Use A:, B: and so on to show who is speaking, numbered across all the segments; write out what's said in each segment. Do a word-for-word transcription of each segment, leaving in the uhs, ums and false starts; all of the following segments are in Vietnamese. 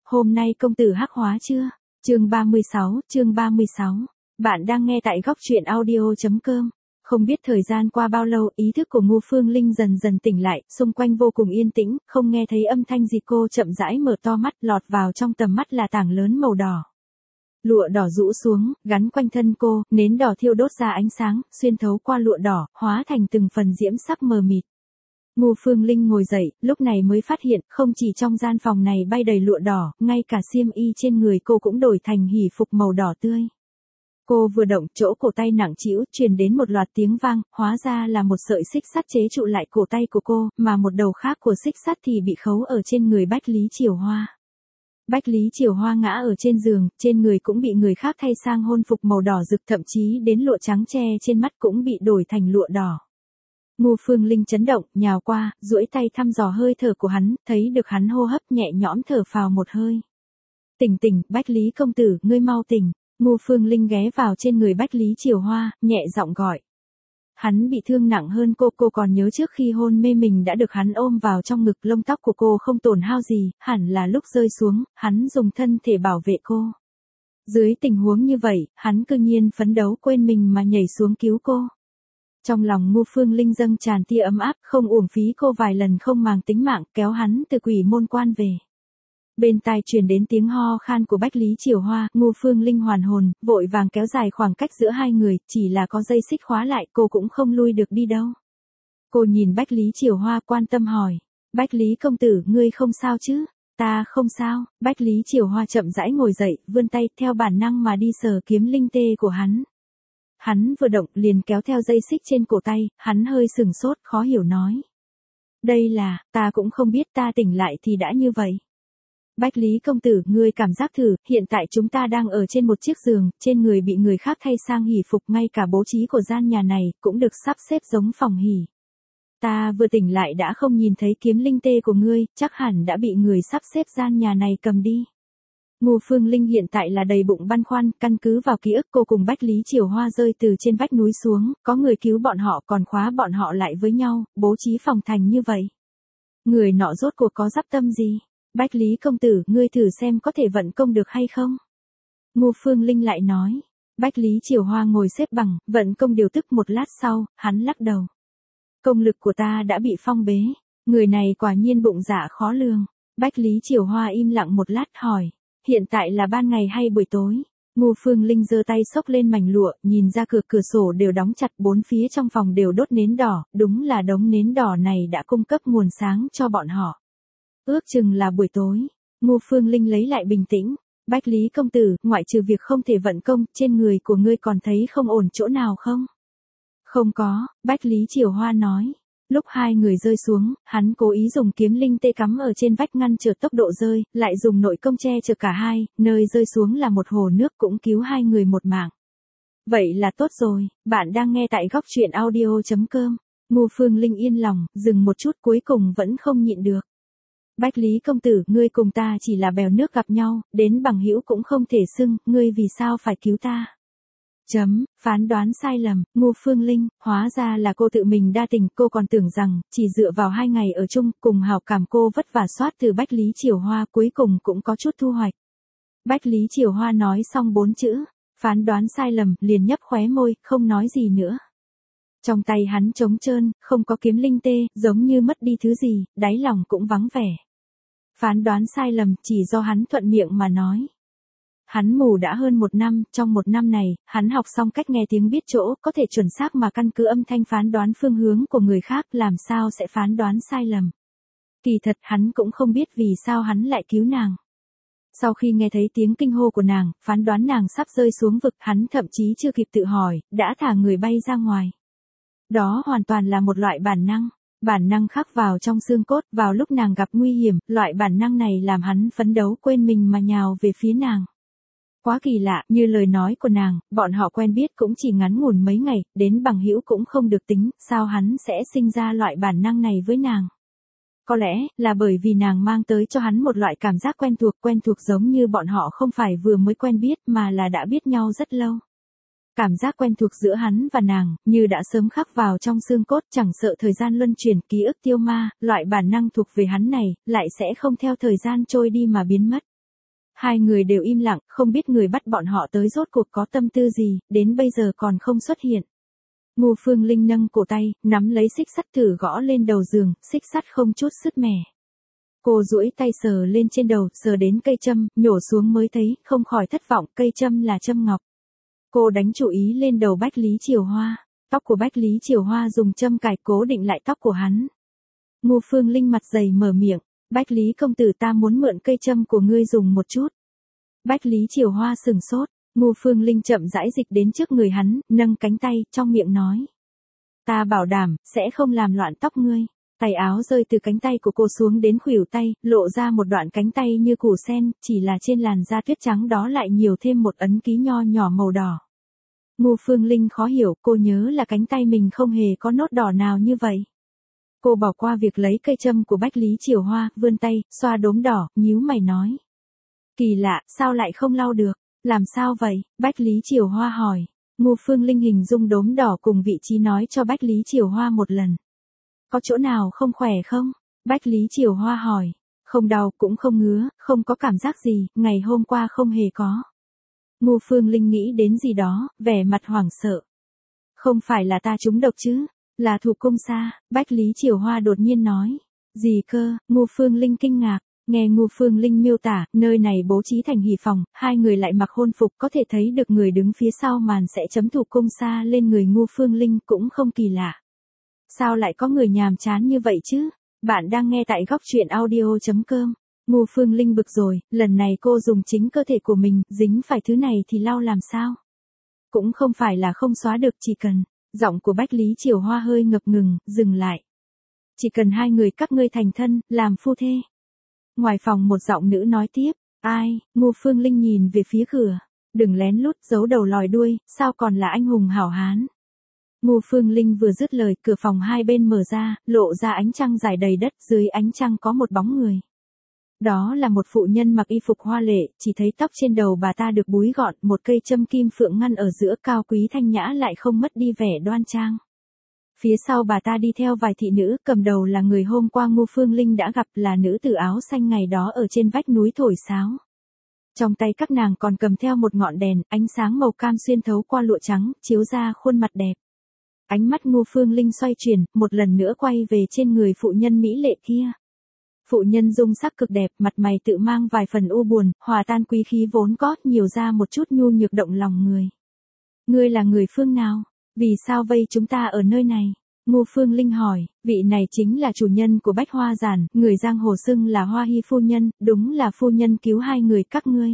A: hôm nay công tử hắc hóa chưa? Chương ba mươi sáu, chương ba mươi sáu. Bạn đang nghe tại góc truyện audio chấm com. Không biết thời gian qua bao lâu, ý thức của Ngô Phương Linh dần dần tỉnh lại, xung quanh vô cùng yên tĩnh, không nghe thấy âm thanh gì. Cô chậm rãi mở to mắt, lọt vào trong tầm mắt là tảng lớn màu đỏ. Lụa đỏ rũ xuống, gắn quanh thân cô, nến đỏ thiêu đốt ra ánh sáng, xuyên thấu qua lụa đỏ, hóa thành từng phần diễm sắc mờ mịt. Ngô Phương Linh ngồi dậy, lúc này mới phát hiện, không chỉ trong gian phòng này bay đầy lụa đỏ, ngay cả xiêm y trên người cô cũng đổi thành hỉ phục màu đỏ tươi. Cô vừa động, chỗ cổ tay nặng trĩu, truyền đến một loạt tiếng vang, hóa ra là một sợi xích sắt chế trụ lại cổ tay của cô, mà một đầu khác của xích sắt thì bị khấu ở trên người Bách Lý Chiểu Hoa. Bách Lý Chiểu Hoa ngã ở trên giường, trên người cũng bị người khác thay sang hôn phục màu đỏ rực, thậm chí đến lụa trắng che trên mắt cũng bị đổi thành lụa đỏ. Ngô Phương Linh chấn động, nhào qua, duỗi tay thăm dò hơi thở của hắn, thấy được hắn hô hấp nhẹ nhõm thở phào một hơi. Tỉnh tỉnh, Bách Lý công tử, ngươi mau tỉnh. Ngô Phương Linh ghé vào trên người Bách Lý Chiểu Hoa, nhẹ giọng gọi. Hắn bị thương nặng hơn cô, cô còn nhớ trước khi hôn mê mình đã được hắn ôm vào trong ngực, lông tóc của cô không tổn hao gì, hẳn là lúc rơi xuống, hắn dùng thân thể bảo vệ cô. Dưới tình huống như vậy, hắn cư nhiên phấn đấu quên mình mà nhảy xuống cứu cô. Trong lòng Ngô Phương Linh dâng tràn tia ấm áp, không uổng phí cô vài lần không màng tính mạng, kéo hắn từ quỷ môn quan về. Bên tai truyền đến tiếng ho khan của Bách Lý Chiểu Hoa, Ngô Phương Linh hoàn hồn, vội vàng kéo dài khoảng cách giữa hai người, chỉ là có dây xích khóa lại, cô cũng không lui được đi đâu. Cô nhìn Bách Lý Chiểu Hoa quan tâm hỏi, Bách Lý công tử, ngươi không sao chứ? Ta không sao. Bách Lý Chiểu Hoa chậm rãi ngồi dậy, vươn tay theo bản năng mà đi sờ kiếm linh tê của hắn. Hắn vừa động liền kéo theo dây xích trên cổ tay, hắn hơi sừng sốt, khó hiểu nói. Đây là, ta cũng không biết, ta tỉnh lại thì đã như vậy. Bách Lý công tử, ngươi cảm giác thử, hiện tại chúng ta đang ở trên một chiếc giường, trên người bị người khác thay sang hỉ phục, ngay cả bố trí của gian nhà này, cũng được sắp xếp giống phòng hỉ. Ta vừa tỉnh lại đã không nhìn thấy kiếm linh tê của ngươi, chắc hẳn đã bị người sắp xếp gian nhà này cầm đi. Ngô Phương Linh hiện tại là đầy bụng băn khoăn, căn cứ vào ký ức cô cùng Bách Lý Chiểu Hoa rơi từ trên vách núi xuống, có người cứu bọn họ còn khóa bọn họ lại với nhau, bố trí phòng thành như vậy. Người nọ rốt cuộc có dắp tâm gì? Bách Lý công tử, ngươi thử xem có thể vận công được hay không? Ngô Phương Linh lại nói. Bách Lý Chiểu Hoa ngồi xếp bằng, vận công điều tức một lát sau, hắn lắc đầu. Công lực của ta đã bị phong bế, người này quả nhiên bụng dạ khó lường. Bách Lý Chiểu Hoa im lặng một lát hỏi. Hiện tại là ban ngày hay buổi tối? Ngô Phương Linh giơ tay xốc lên mảnh lụa, nhìn ra cửa cửa sổ đều đóng chặt, bốn phía trong phòng đều đốt nến đỏ, đúng là đống nến đỏ này đã cung cấp nguồn sáng cho bọn họ. Ước chừng là buổi tối. Ngô Phương Linh lấy lại bình tĩnh. Bách Lý công tử, ngoại trừ việc không thể vận công, trên người của ngươi còn thấy không ổn chỗ nào không? Không có, Bách Lý Chiểu Hoa nói. Lúc hai người rơi xuống, hắn cố ý dùng kiếm linh tê cắm ở trên vách ngăn trở tốc độ rơi, lại dùng nội công che chở cả hai, nơi rơi xuống là một hồ nước cũng cứu hai người một mạng. Vậy là tốt rồi, bạn đang nghe tại góc truyện audio chấm com. Ngô Phương Linh yên lòng, dừng một chút cuối cùng vẫn không nhịn được. Bách Lý công tử, ngươi cùng ta chỉ là bèo nước gặp nhau, đến bằng hữu cũng không thể xưng, ngươi vì sao phải cứu ta? Chấm, phán đoán sai lầm, Ngô Phương Linh, hóa ra là cô tự mình đa tình, cô còn tưởng rằng, chỉ dựa vào hai ngày ở chung, cùng hào cảm cô vất vả soát từ Bách Lý Chiểu Hoa cuối cùng cũng có chút thu hoạch. Bách Lý Chiểu Hoa nói xong bốn chữ, phán đoán sai lầm, liền nhấp khóe môi, không nói gì nữa. Trong tay hắn trống trơn, không có kiếm linh tê, giống như mất đi thứ gì, đáy lòng cũng vắng vẻ. Phán đoán sai lầm, chỉ do hắn thuận miệng mà nói. Hắn mù đã hơn một năm, trong một năm này, hắn học xong cách nghe tiếng biết chỗ, có thể chuẩn xác mà căn cứ âm thanh phán đoán phương hướng của người khác, làm sao sẽ phán đoán sai lầm. Kỳ thật hắn cũng không biết vì sao hắn lại cứu nàng. Sau khi nghe thấy tiếng kinh hô của nàng, phán đoán nàng sắp rơi xuống vực, hắn thậm chí chưa kịp tự hỏi, đã thả người bay ra ngoài. Đó hoàn toàn là một loại bản năng. Bản năng khắc vào trong xương cốt, vào lúc nàng gặp nguy hiểm, loại bản năng này làm hắn phấn đấu quên mình mà nhào về phía nàng. Quá kỳ lạ, như lời nói của nàng, bọn họ quen biết cũng chỉ ngắn ngủn mấy ngày, đến bằng hữu cũng không được tính, sao hắn sẽ sinh ra loại bản năng này với nàng. Có lẽ, là bởi vì nàng mang tới cho hắn một loại cảm giác quen thuộc, quen thuộc giống như bọn họ không phải vừa mới quen biết mà là đã biết nhau rất lâu. Cảm giác quen thuộc giữa hắn và nàng, như đã sớm khắc vào trong xương cốt, chẳng sợ thời gian luân chuyển, ký ức tiêu ma, loại bản năng thuộc về hắn này, lại sẽ không theo thời gian trôi đi mà biến mất. Hai người đều im lặng, không biết người bắt bọn họ tới rốt cuộc có tâm tư gì, đến bây giờ còn không xuất hiện. Ngô Phương Linh nâng cổ tay, nắm lấy xích sắt thử gõ lên đầu giường, xích sắt không chút sứt mẻ. Cô duỗi tay sờ lên trên đầu, sờ đến cây châm, nhổ xuống mới thấy, không khỏi thất vọng, cây châm là châm ngọc. Cô đánh chú ý lên đầu Bách Lý Triều Hoa, tóc của Bách Lý Triều Hoa dùng châm cài cố định lại tóc của hắn. Ngô Phương Linh mặt dày mở miệng, Bách Lý công tử ta muốn mượn cây châm của ngươi dùng một chút. Bách Lý Triều Hoa sừng sốt, Ngô Phương Linh chậm rãi dịch đến trước người hắn, nâng cánh tay, trong miệng nói. Ta bảo đảm, sẽ không làm loạn tóc ngươi. Tay áo rơi từ cánh tay của cô xuống đến khuỷu tay, lộ ra một đoạn cánh tay như củ sen, chỉ là trên làn da tuyết trắng đó lại nhiều thêm một ấn ký nho nhỏ màu đỏ. Ngô Phương Linh khó hiểu, cô nhớ là cánh tay mình không hề có nốt đỏ nào như vậy. Cô bỏ qua việc lấy cây châm của Bách Lý Triều Hoa, vươn tay, xoa đốm đỏ, nhíu mày nói. Kỳ lạ, sao lại không lau được? Làm sao vậy? Bách Lý Triều Hoa hỏi. Ngô Phương Linh hình dung đốm đỏ cùng vị trí nói cho Bách Lý Triều Hoa một lần. Có chỗ nào không khỏe không? Bách Lý Triều Hoa hỏi. Không đau cũng không ngứa, không có cảm giác gì, ngày hôm qua không hề có. Ngô Phương Linh nghĩ đến gì đó, vẻ mặt hoảng sợ. Không phải là ta trúng độc chứ? Là Thủ Cung Sa, Bách Lý Triều Hoa đột nhiên nói. Gì cơ? Ngô Phương Linh kinh ngạc. Nghe Ngô Phương Linh miêu tả, nơi này bố trí thành hỷ phòng, hai người lại mặc hôn phục, có thể thấy được người đứng phía sau màn sẽ chấm Thủ Cung Sa lên người Ngô Phương Linh cũng không kỳ lạ. Sao lại có người nhàm chán như vậy chứ? Bạn đang nghe tại góc truyện audio chấm com. Ngô Phương Linh bực rồi, lần này cô dùng chính cơ thể của mình, dính phải thứ này thì lau làm sao? Cũng không phải là không xóa được, chỉ cần. Giọng của Bách Lý Triều Hoa hơi ngập ngừng, dừng lại. Chỉ cần hai người các ngươi thành thân, làm phu thê. Ngoài phòng một giọng nữ nói tiếp, ai? Ngô Phương Linh nhìn về phía cửa. Đừng lén lút giấu đầu lòi đuôi, sao còn là anh hùng hảo hán? Ngô Phương Linh vừa dứt lời, cửa phòng hai bên mở ra, lộ ra ánh trăng dài đầy đất, dưới ánh trăng có một bóng người. Đó là một phụ nhân mặc y phục hoa lệ, chỉ thấy tóc trên đầu bà ta được búi gọn, một cây châm kim phượng ngăn ở giữa, cao quý thanh nhã lại không mất đi vẻ đoan trang. Phía sau bà ta đi theo vài thị nữ, cầm đầu là người hôm qua Ngô Phương Linh đã gặp, là nữ tử áo xanh ngày đó ở trên vách núi thổi sáo. Trong tay các nàng còn cầm theo một ngọn đèn, ánh sáng màu cam xuyên thấu qua lụa trắng, chiếu ra khuôn mặt đẹp. Ánh mắt Ngô Phương Linh xoay chuyển, một lần nữa quay về trên người phụ nhân mỹ lệ kia. Phụ nhân dung sắc cực đẹp, mặt mày tự mang vài phần u buồn, hòa tan quý khí vốn có, nhiều ra một chút nhu nhược động lòng người. Ngươi là người phương nào? Vì sao vây chúng ta ở nơi này? Ngô Phương Linh hỏi, vị này chính là chủ nhân của Bách Hoa Giản, người giang hồ xưng là Hoa Hy phu nhân, đúng là phu nhân cứu hai người các ngươi.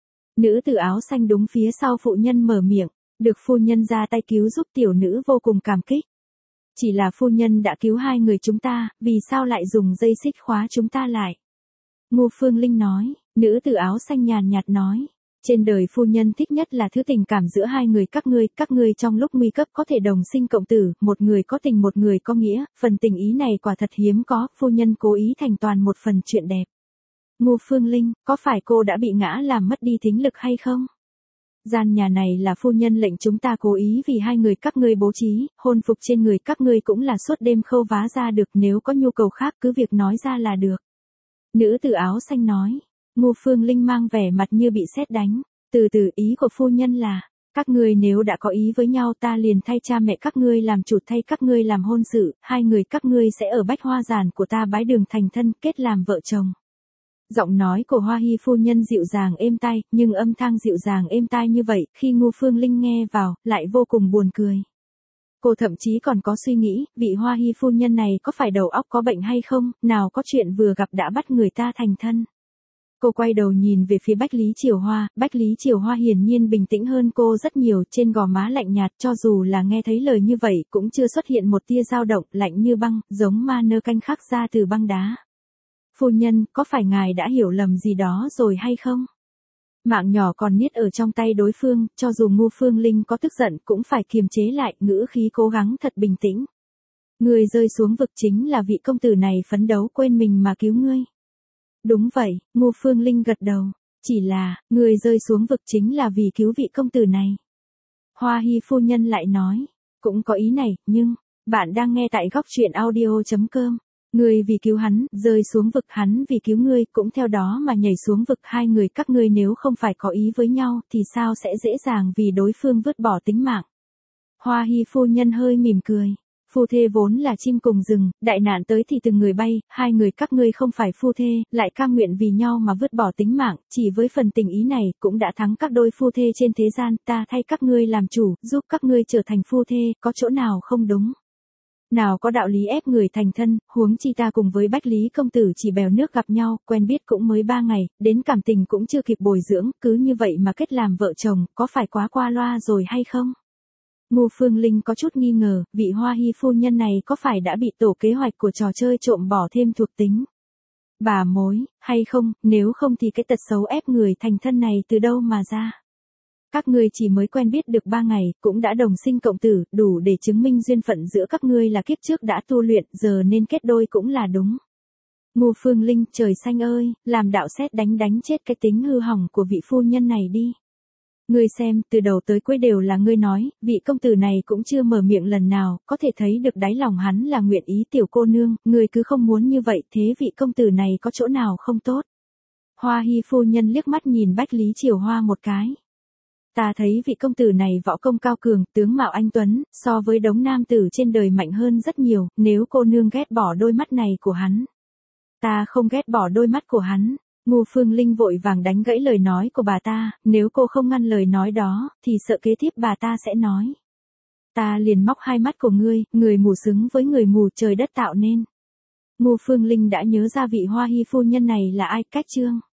A: Nữ tử áo xanh đúng phía sau phụ nhân mở miệng, được phu nhân ra tay cứu giúp tiểu nữ vô cùng cảm kích. Chỉ là phu nhân đã cứu hai người chúng ta, vì sao lại dùng dây xích khóa chúng ta lại? Ngô Phương Linh nói, nữ tử áo xanh nhàn nhạt nói. Trên đời phu nhân thích nhất là thứ tình cảm giữa hai người các ngươi, các ngươi trong lúc nguy cấp có thể đồng sinh cộng tử, một người có tình một người có nghĩa, phần tình ý này quả thật hiếm có, phu nhân cố ý thành toàn một phần chuyện đẹp. Ngô Phương Linh, có phải cô đã bị ngã làm mất đi thính lực hay không? Gian nhà này là phu nhân lệnh chúng ta cố ý vì hai người các ngươi bố trí, hôn phục trên người các ngươi cũng là suốt đêm khâu vá ra được, nếu có nhu cầu khác cứ việc nói ra là được. Nữ tử áo xanh nói. Ngô Phương Linh mang vẻ mặt như bị sét đánh. Từ từ, ý của phu nhân là, các ngươi nếu đã có ý với nhau ta liền thay cha mẹ các ngươi làm chủ, thay các ngươi làm hôn sự, hai người các ngươi sẽ ở Bách Hoa Giản của ta bái đường thành thân, kết làm vợ chồng. Giọng nói của Hoa Hy phu nhân dịu dàng êm tai, nhưng âm thanh dịu dàng êm tai như vậy, khi Ngô Phương Linh nghe vào, lại vô cùng buồn cười. Cô thậm chí còn có suy nghĩ, vị Hoa Hy phu nhân này có phải đầu óc có bệnh hay không, nào có chuyện vừa gặp đã bắt người ta thành thân. Cô quay đầu nhìn về phía Bách Lý Triều Hoa, Bách Lý Triều Hoa hiển nhiên bình tĩnh hơn cô rất nhiều, trên gò má lạnh nhạt, cho dù là nghe thấy lời như vậy, cũng chưa xuất hiện một tia dao động, lạnh như băng, giống ma nơ canh khắc ra từ băng đá. Phu nhân, có phải ngài đã hiểu lầm gì đó rồi hay không? Mạng nhỏ còn niết ở trong tay đối phương, cho dù Ngô Phương Linh có tức giận cũng phải kiềm chế lại, ngữ khí cố gắng thật bình tĩnh. Người rơi xuống vực chính là vị công tử này phấn đấu quên mình mà cứu ngươi. Đúng vậy, Ngô Phương Linh gật đầu. Chỉ là, người rơi xuống vực chính là vì cứu vị công tử này. Hoa Hy phu nhân lại nói, cũng có ý này, nhưng, bạn đang nghe tại góc truyện audio chấm com. Ngươi vì cứu hắn, rơi xuống vực, hắn vì cứu ngươi, cũng theo đó mà nhảy xuống vực, hai người các ngươi nếu không phải có ý với nhau, thì sao sẽ dễ dàng vì đối phương vứt bỏ tính mạng. Hoa Hy phu nhân hơi mỉm cười. Phu thê vốn là chim cùng rừng, đại nạn tới thì từng người bay, hai người các ngươi không phải phu thê, lại cam nguyện vì nhau mà vứt bỏ tính mạng, chỉ với phần tình ý này, cũng đã thắng các đôi phu thê trên thế gian, ta thay các ngươi làm chủ, giúp các ngươi trở thành phu thê, có chỗ nào không đúng. Nào có đạo lý ép người thành thân, huống chi ta cùng với Bách Lý công tử chỉ bèo nước gặp nhau, quen biết cũng mới ba ngày, đến cảm tình cũng chưa kịp bồi dưỡng, cứ như vậy mà kết làm vợ chồng, có phải quá qua loa rồi hay không? Ngô Phương Linh có chút nghi ngờ, vị Hoa Hy phu nhân này có phải đã bị tổ kế hoạch của trò chơi trộm bỏ thêm thuộc tính bà mối, hay không, nếu không thì cái tật xấu ép người thành thân này từ đâu mà ra? Các ngươi chỉ mới quen biết được ba ngày, cũng đã đồng sinh cộng tử, đủ để chứng minh duyên phận giữa các ngươi là kiếp trước đã tu luyện, giờ nên kết đôi cũng là đúng. Ngô Phương Linh, trời xanh ơi, làm đạo sét đánh đánh chết cái tính hư hỏng của vị phu nhân này đi. Ngươi xem, từ đầu tới cuối đều là ngươi nói, vị công tử này cũng chưa mở miệng lần nào, có thể thấy được đáy lòng hắn là nguyện ý tiểu cô nương, ngươi cứ không muốn như vậy, thế vị công tử này có chỗ nào không tốt? Hoa Hy phu nhân liếc mắt nhìn Bách Lý Triều Hoa một cái. Ta thấy vị công tử này võ công cao cường, tướng mạo anh tuấn, so với đống nam tử trên đời mạnh hơn rất nhiều, nếu cô nương ghét bỏ đôi mắt này của hắn. Ta không ghét bỏ đôi mắt của hắn. Ngô Phương Linh vội vàng đánh gãy lời nói của bà ta, nếu cô không ngăn lời nói đó, thì sợ kế tiếp bà ta sẽ nói. Ta liền móc hai mắt của ngươi, người mù xứng với người mù trời đất tạo nên. Ngô Phương Linh đã nhớ ra vị Hoa Hy phu nhân này là ai, cách chương.